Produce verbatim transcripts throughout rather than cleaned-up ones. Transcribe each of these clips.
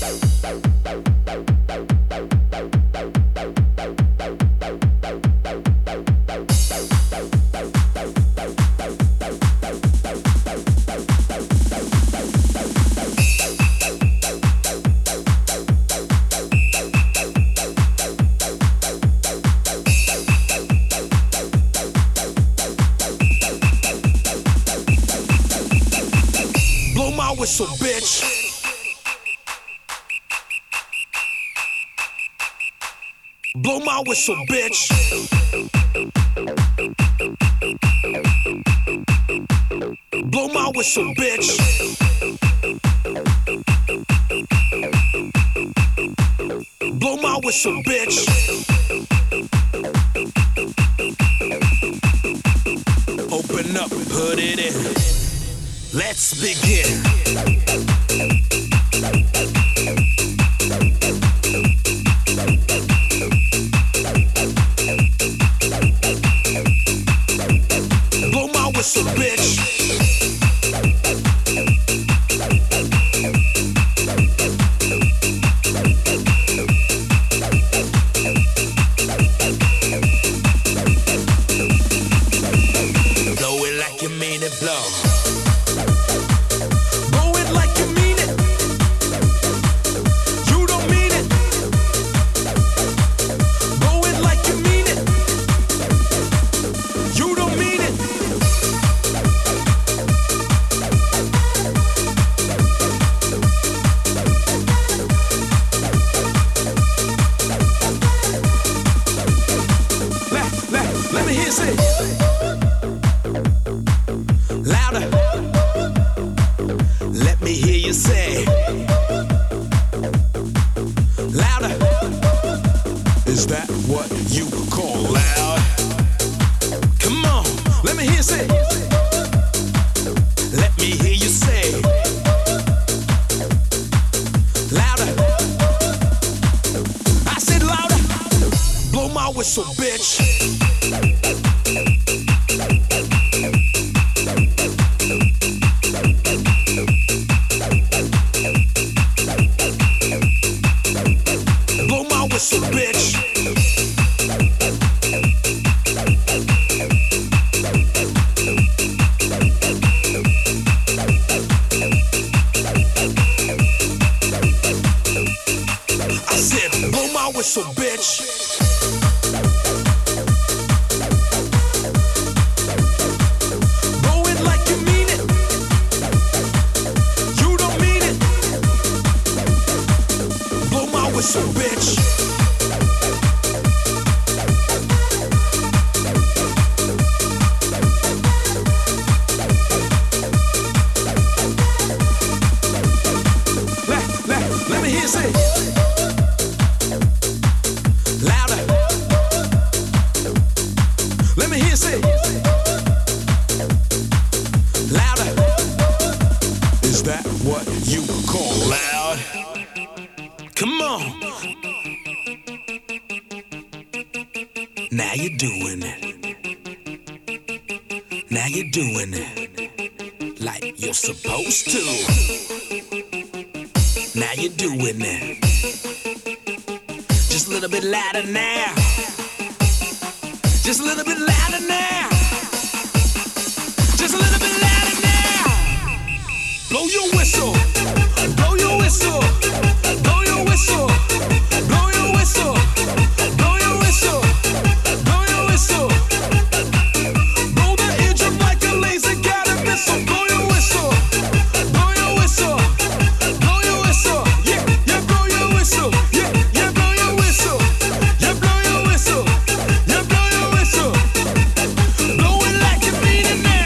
Whistle, bitch. Blow my whistle, bitch. Blow my whistle, bitch. Blow my whistle, bitch. Open up, put it in. Let's begin. Blow my whistle, bitch. Blow it like you mean it, blow. Let me hear you say louder. Let me hear you say louder. Is that what you call loud? Come on, let me hear you say. Let me hear you say louder. I said louder. Blow my whistle, bitch. Blow my whistle, bitch. I said, blow my whistle, bitch. Whistle, bitch. Let, let, let me hear you say louder. Let me hear you say louder. Is that what you call loud? Come on. Now you're doing it. Now you're doing it like you're supposed to. Now you're doing it. Just a little bit louder now. Just a little bit louder now. Just a little bit louder now. Blow your whistle. Blow your whistle. Blow your whistle. Blow your whistle. Blow your whistle. Blow your whistle. Blow the eardrum like a laser guided missile. Blow your whistle. Blow your whistle. Blow your whistle. Yeah, yeah, blow your whistle. Yeah, yeah, blow your whistle. Yeah, blow your whistle. Yeah, blow your whistle. Blow it like you mean it now.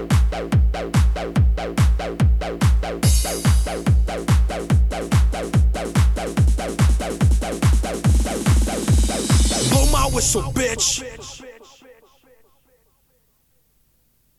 Bye. Blow my whistle, bitch.